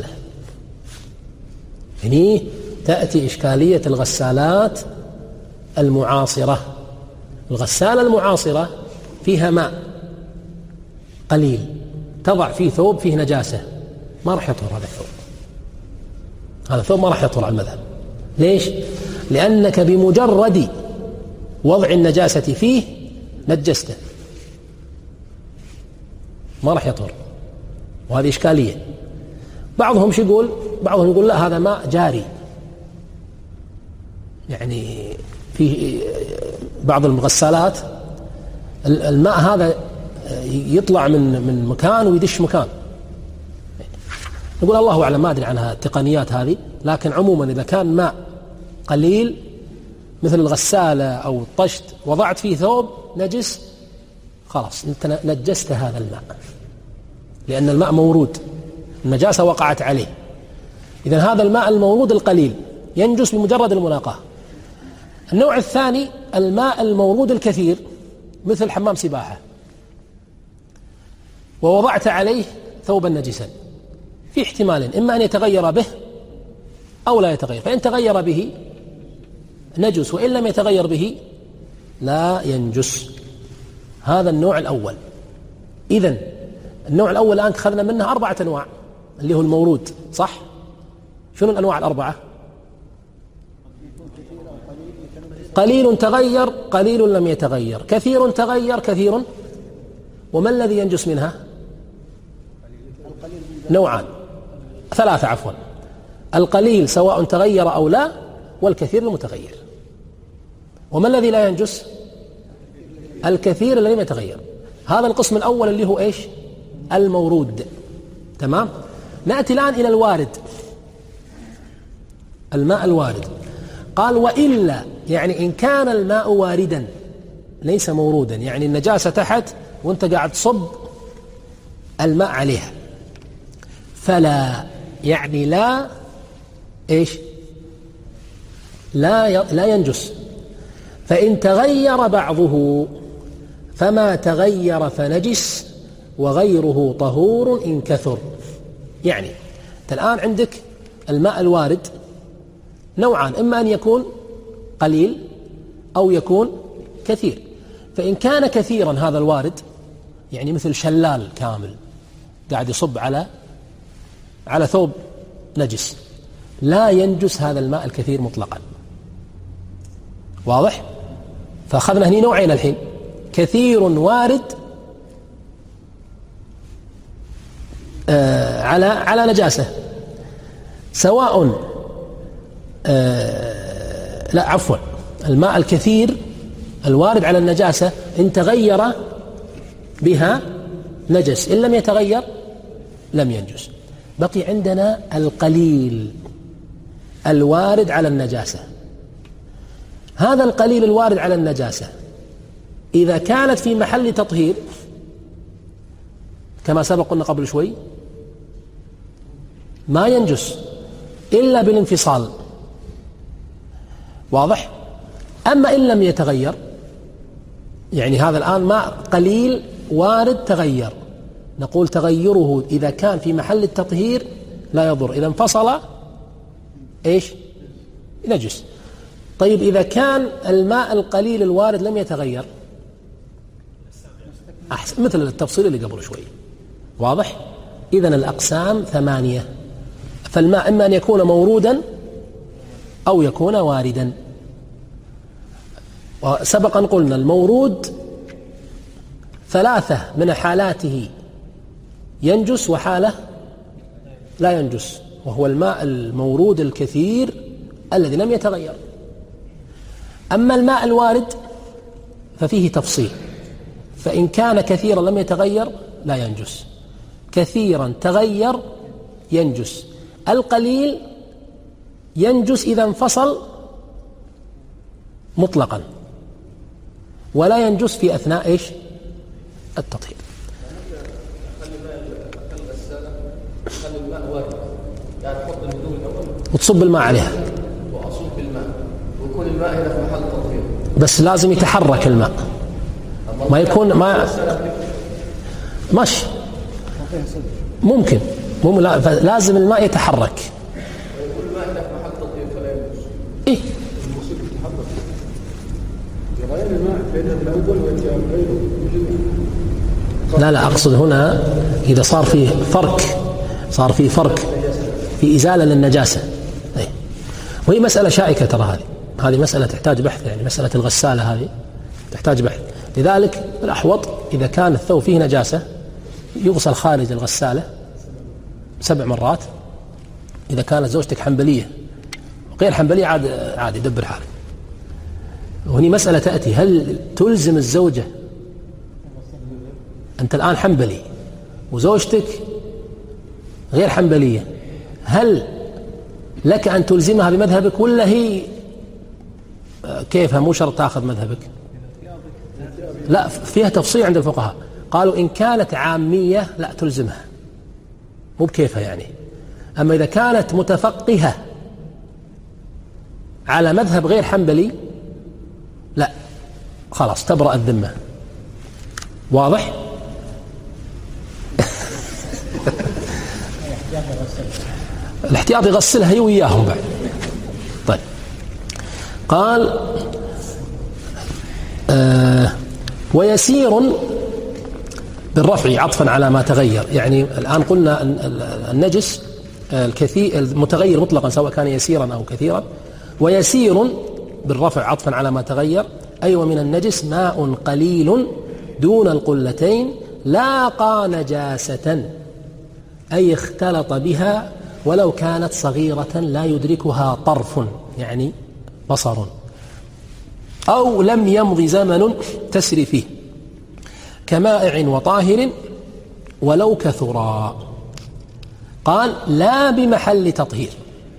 هني تأتي إشكالية الغسالات المعاصرة الغسالة المعاصرة فيها ماء قليل، تضع فيه ثوب فيه نجاسة، ما راح يطهر هذا الثوب، هذا الثوب ما راح يطهر على المذهب. ليش؟ لأنك بمجرد وضع النجاسة فيه نجسته، ما راح يطهر، وهذه إشكالية. بعضهم شو يقول؟ بعضهم يقول لا هذا ماء جاري، يعني في بعض المغسالات الماء هذا يطلع من من مكان ويدش مكان. نقول الله أعلم، ما أدري عنها التقنيات هذه، لكن عموما إذا كان ماء قليل مثل الغسالة أو الطشت وضعت فيه ثوب نجس، خلاص أنت نجست هذا الماء، لأن الماء مورود، النجاسة وقعت عليه. إذن هذا الماء المورود القليل ينجس بمجرد الملاقاة. النوع الثاني الماء المورود الكثير مثل حمام سباحة، ووضعت عليه ثوبا نجسا، في احتمال إما أن يتغير به أو لا يتغير، فإن تغير به نجس، وإن لم يتغير به لا ينجس. هذا النوع الأول. إذن النوع الأول الآن أخذنا منه أربعة أنواع اللي هو المورود، صح؟ شنو الأنواع الأربعة؟ قليل تغير، قليل لم يتغير، كثير تغير، كثير. وما الذي ينجس منها؟ نوعان، ثلاثة عفوا، القليل سواء تغير أو لا، والكثير المتغير. وما الذي لا ينجس؟ الكثير الذي لم يتغير. هذا القسم الأول اللي هو إيش؟ المورود. تمام؟ نأتي الآن إلى الوارد، الماء الوارد. قال وإلا، يعني إن كان الماء واردا ليس مورودا، يعني النجاسة تحت وانت قاعد تصب الماء عليها، فلا، يعني لا إيش؟ لا لا ينجس. فإن تغير بعضه فما تغير فنجس، وغيره طهور إن كثر. يعني الآن عندك الماء الوارد نوعان، إما أن يكون قليل أو يكون كثير. فإن كان كثيرا هذا الوارد، يعني مثل شلال كامل قاعد يصب على على ثوب نجس، لا ينجس هذا الماء الكثير مطلقا. واضح؟ فأخذنا هنا نوعين الحين، كثير وارد آه على على نجاسة، سواء آه لا عفوا الماء الكثير الوارد على النجاسة إن تغير بها نجس، إن لم يتغير لم ينجس. بقي عندنا القليل الوارد على النجاسة. هذا القليل الوارد على النجاسة إذا كانت في محل تطهير كما سبق قلنا قبل شوي ما ينجس إلا بالانفصال. واضح؟ أما إن لم يتغير، يعني هذا الآن ماء قليل وارد تغير، نقول تغيره إذا كان في محل التطهير لا يضر، إذا انفصل إيش؟ نجس. طيب إذا كان الماء القليل الوارد لم يتغير، أحسن، مثل التفصيل اللي قبل شوي. واضح؟ إذن الأقسام ثمانية. فالماء إما أن يكون مورودا أو يكون واردا. وسبقا قلنا المورود ثلاثة من حالاته ينجس وحالة لا ينجس، وهو الماء المورود الكثير الذي لم يتغير. أما الماء الوارد ففيه تفصيل، فإن كان كثيرا لم يتغير لا ينجس، كثيرا تغير ينجس. القليل ينجس إذا انفصل مطلقا، ولا ينجس في أثناء إيش؟ التطهير. خلي الماء وارد، يعني تحط الهدوم الأول وتصب الماء عليها وأصب الماء، ويكون الماء هنا في محل تطهير، بس لازم يتحرك الماء، ما يكون ما ماشي ممكن مو لا، لازم الماء يتحرك. ويكون الماء هنا في محل تطهير فلا ينجس. إيه؟ تغير الماء بين الأول والثاني. لا لا أقصد هنا إذا صار فيه فرق صار فيه فرق في إزالة للنجاسة. وهي مسألة شائكة ترى، هذه هذه مسألة تحتاج بحث، يعني مسألة الغسالة هذه تحتاج بحث. لذلك الأحوط إذا كان الثوب فيه نجاسة يغسل خارج الغسالة سبع مرات. إذا كانت زوجتك حنبلية غير حنبلية عاد عاد يدبر حاله. وهني مسألة تأتي، هل تلزم الزوجة؟ أنت الآن حنبلي وزوجتك غير حنبلية، هل لك أن تلزمها بمذهبك ولا هي كيفها مو شرط تأخذ مذهبك؟ لا، فيها تفصيل عند الفقهاء، قالوا إن كانت عامية لا تلزمها مو بكيفها يعني. أما إذا كانت متفقهة على مذهب غير حنبلي لا، خلاص تبرأ الذمة. واضح؟ الاحتياط يغسلها هي وياهم بعد. طيب، قال آه ويسير بالرفع عطفا على ما تغير. يعني الآن قلنا النجس الكثير المتغير مطلقا سواء كان يسيرا أو كثيرا، ويسير بالرفع عطفا على ما تغير أي أيوة ومن النجس ماء قليل دون القلتين لاقى نجاسة أي اختلط بها ولو كانت صغيرة لا يدركها طرف يعني بصر، أو لم يمض زمن تسري فيه كمائع وطاهر ولو كثرا. قال لا بمحل تطهير،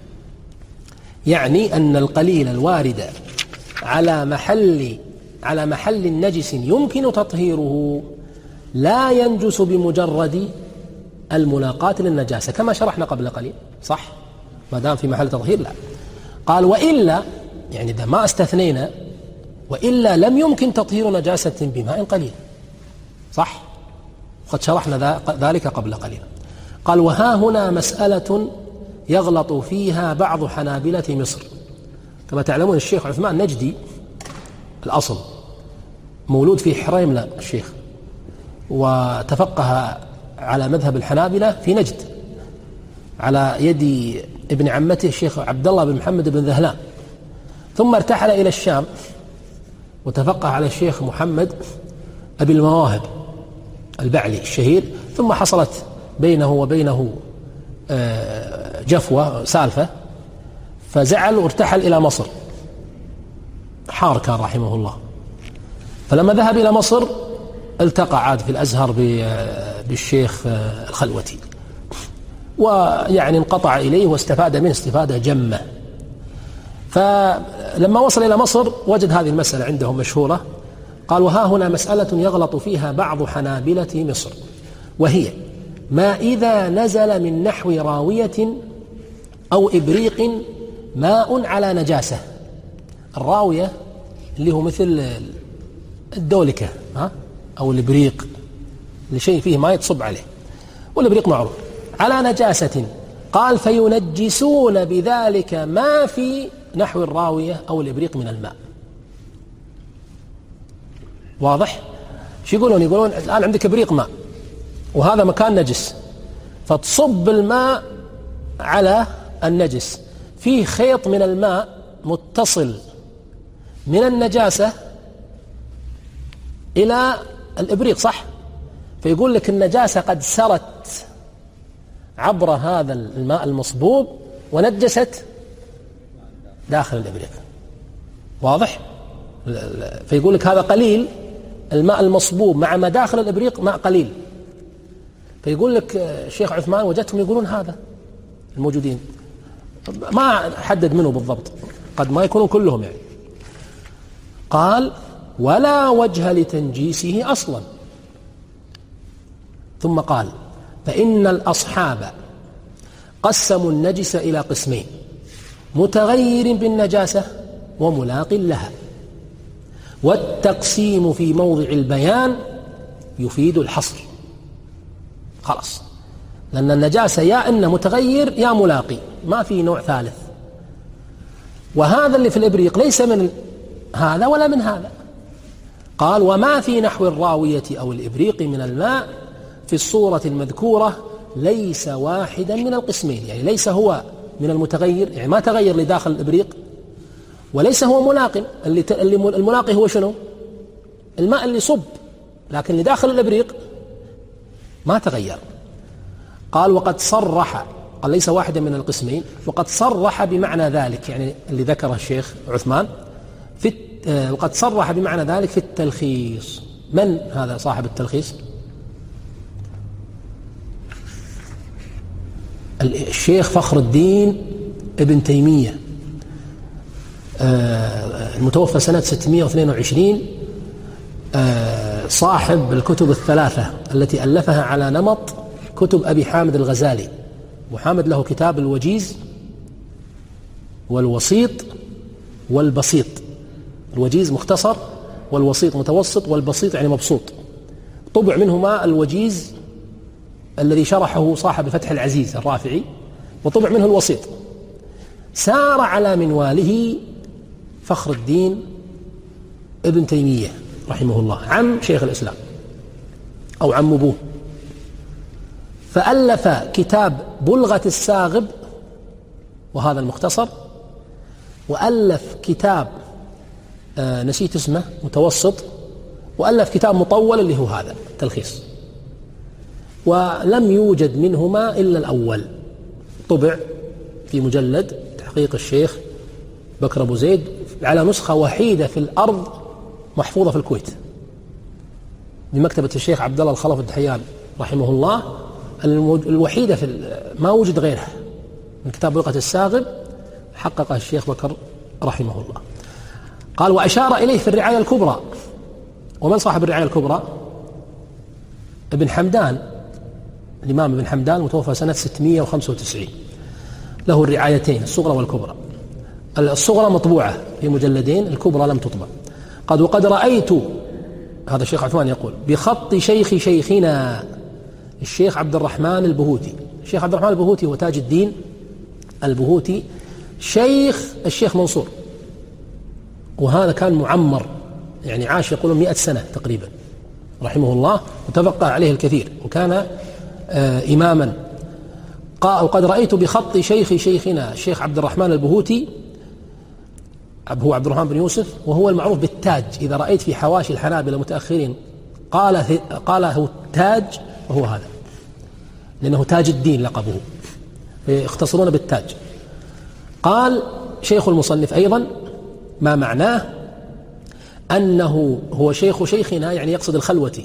يعني أن القليل الوارد على محل على محل النجس يمكن تطهيره لا ينجس بمجرد الملاقاة للنجاسة كما شرحنا قبل قليل، صح؟ ما دام في محل تطهير لا. قال وإلا، يعني إذا ما استثنينا، وإلا لم يمكن تطهير نجاسة بماء قليل، صح؟ قد شرحنا ذلك قبل قليل. قال وها هنا مسألة يغلط فيها بعض حنابلة مصر. كما تعلمون الشيخ عثمان نجدي الأصل، مولود في حريملة الشيخ، وتفقه على مذهب الحنابلة في نجد على يد ابن عمته الشيخ عبد الله بن محمد بن ذهلان، ثم ارتحل إلى الشام وتفقه على الشيخ محمد أبي المواهب البعلي الشهير، ثم حصلت بينه وبينه جفوة سالفة فزعل وارتحل إلى مصر، حار كان رحمه الله. فلما ذهب إلى مصر التقى عاد في الأزهر بالشيخ الخلوتي، ويعني انقطع إليه واستفاد منه استفادة جمة. فلما وصل إلى مصر وجد هذه المسألة عندهم مشهورة. قال وها هنا مسألة يغلط فيها بعض حنابلة مصر، وهي ما إذا نزل من نحو راوية أو إبريق ماء على نجاسة. الراوية اللي هو مثل الدولكة ها أو الإبريق لشيء فيه ما يتصب عليه، والإبريق معروف، على نجاسة. قال فينجسون بذلك ما في نحو الراوية أو الإبريق من الماء. واضح؟ شو يقولون؟ يقولون الآن عندك إبريق ماء وهذا مكان نجس، فتصب الماء على النجس، فيه خيط من الماء متصل من النجاسة إلى الإبريق، صح؟ فيقول لك النجاسة قد سرت عبر هذا الماء المصبوب ونجست داخل الإبريق. واضح؟ فيقول لك هذا قليل، الماء المصبوب مع ما داخل الإبريق ماء قليل. فيقول لك الشيخ عثمان وجدتهم يقولون هذا الموجودين، ما حدد منه بالضبط، قد ما يكونون كلهم يعني. قال ولا وجه لتنجيسه أصلا. ثم قال فإن الأصحاب قسموا النجس إلى قسمين: متغير بالنجاسة وملاق لها. والتقسيم في موضع البيان يفيد الحصر. خلاص، لأن النجاسة يا إن متغير يا ملاقي، ما في نوع ثالث. وهذا اللي في الإبريق ليس من هذا ولا من هذا، قال: وما في نحو الراوية أو الإبريق من الماء في الصورة المذكورة ليس واحدا من القسمين، يعني ليس هو من المتغير، يعني ما تغير لداخل الإبريق، وليس هو ملاق. اللي الملاقي هو شنو؟ الماء اللي صب، لكن لداخل الإبريق ما تغير. قال: وقد صرح، قال ليس واحدا من القسمين، وقد صرح بمعنى ذلك، يعني اللي ذكره الشيخ عثمان في وقد صرح بمعنى ذلك في التلخيص. من هذا صاحب التلخيص؟ الشيخ فخر الدين ابن تيمية، المتوفى سنة ستمائة واثنين وعشرين، صاحب الكتب الثلاثة التي ألفها على نمط كتب أبي حامد الغزالي. محمد له كتاب الوجيز والوسيط والبسيط. الوجيز مختصر، والوسيط متوسط، والبسيط يعني مبسوط. طبع منهما الوجيز الذي شرحه صاحب فتح العزيز الرافعي، وطبع منه الوسيط. سار على منواله فخر الدين ابن تيمية رحمه الله، عم شيخ الإسلام أو عم أبوه، فألف كتاب بلغة الساغب وهذا المختصر، وألف كتاب آه نسيت اسمه متوسط، وألف كتاب مطول اللي هو هذا التلخيص. ولم يوجد منهما إلا الأول، طبع في مجلد تحقيق الشيخ بكر أبو زيد على نسخة وحيدة في الأرض محفوظة في الكويت بمكتبة الشيخ عبد الله الخلف الدحيان رحمه الله، الوحيدة في ما وجد غيرها من كتاب بلغة الساغب، حققها الشيخ بكر رحمه الله. قال: وأشار إليه في الرعاية الكبرى. ومن صاحب الرعاية الكبرى؟ ابن حمدان، الإمام ابن حمدان متوفى سنة ستمائة وخمسة وتسعين، له الرعايتين الصغرى والكبرى. الصغرى مطبوعة في مجلدين، الكبرى لم تطبع. قد وقد رأيت، هذا الشيخ عثمان يقول، بخط شيخ شيخنا الشيخ عبد الرحمن البهوتي. الشيخ عبد الرحمن البهوتي هو تاج الدين البهوتي، شيخ الشيخ منصور، وهذا كان معمر، يعني عاش يقولون مئة سنة تقريبا رحمه الله، وتفقه عليه الكثير، وكان آه إماما. قال: وقد رأيت بخط شيخ شيخنا الشيخ عبد الرحمن البهوتي، هو عبد الرحمن بن يوسف، وهو المعروف بالتاج. إذا رأيت في حواشي الحنابلة المتأخرين قال قال هو التاج، وهو هذا، لأنه تاج الدين لقبه، يختصرون بالتاج. قال شيخ المصنف أيضا: ما معناه أنه هو شيخ شيخنا، يعني يقصد الخلوتي،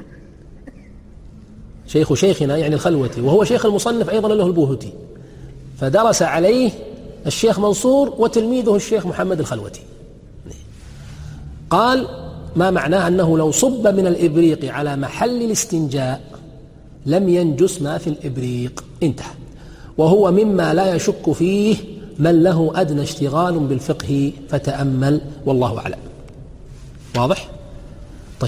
شيخ شيخنا يعني الخلوتي، وهو شيخ المصنف أيضا له البهوتي، فدرس عليه الشيخ منصور وتلميذه الشيخ محمد الخلوتي. قال: ما معناه أنه لو صب من الإبريق على محل الاستنجاء لم ينجس ما في الإبريق. انتهى. وهو مما لا يشك فيه من له أدنى اشتغال بالفقه، فتأمل والله أعلم. واضح؟ طيب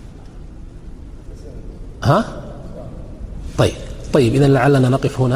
ها؟ طيب طيب إذن لعلنا نقف هنا.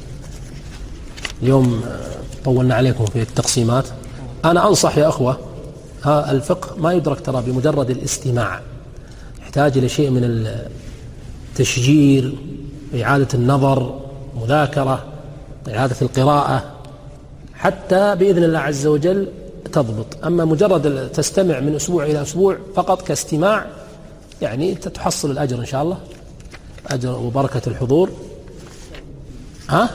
اليوم طولنا عليكم في التقسيمات. أنا أنصح يا أخوة، ها الفقه ما يدرك ترى بمجرد الاستماع، يحتاج إلى شيء من التشجير، إعادة النظر، مذاكرة، إعادة القراءة، حتى بإذن الله عز وجل تضبط. أما مجرد تستمع من أسبوع إلى أسبوع فقط كاستماع، يعني تحصل الأجر إن شاء الله، أجر وبركة الحضور. ها؟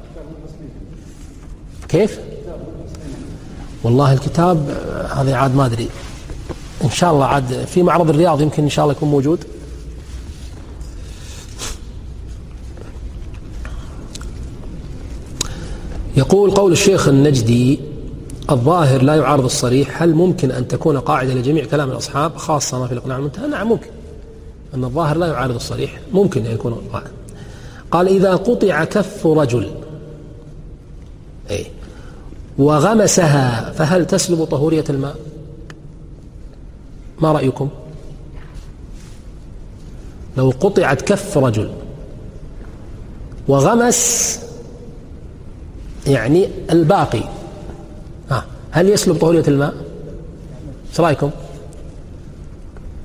كيف؟ والله الكتاب هذا عاد ما أدري، إن شاء الله عاد في معرض الرياض يمكن إن شاء الله يكون موجود. يقول قول الشيخ النجدي: الظاهر لا يعارض الصريح، هل ممكن أن تكون قاعدة لجميع كلام الأصحاب خاصة ما في الإقناع المنتهى؟ نعم ممكن، أن الظاهر لا يعارض الصريح، ممكن أن يكون قاعدة. قال: إذا قطع كف رجل أي وغمسها فهل تسلب طهورية الماء؟ ما رأيكم؟ لو قطعت كف رجل وغمس يعني الباقي، ها هل يسلب طهورية الماء؟ ايش رأيكم؟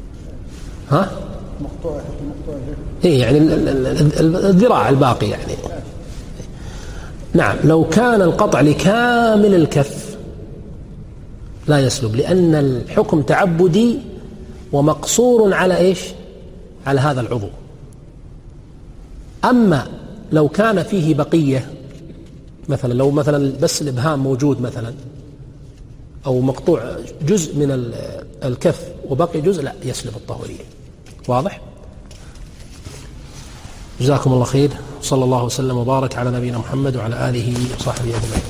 ها؟ مقطوع مقطوع إيه يعني الذراع الباقي يعني. نعم لو كان القطع لكامل الكف لا يسلب، لأن الحكم تعبدي ومقصور على إيش؟ على هذا العضو. أما لو كان فيه بقية، مثلا لو مثلا بس الإبهام موجود مثلا، أو مقطوع جزء من الكف وبقي جزء، لا يسلب الطهورية. واضح؟ جزاكم الله خير، صلى الله وسلم وبارك على نبينا محمد وعلى آله وصحبه أجمعين.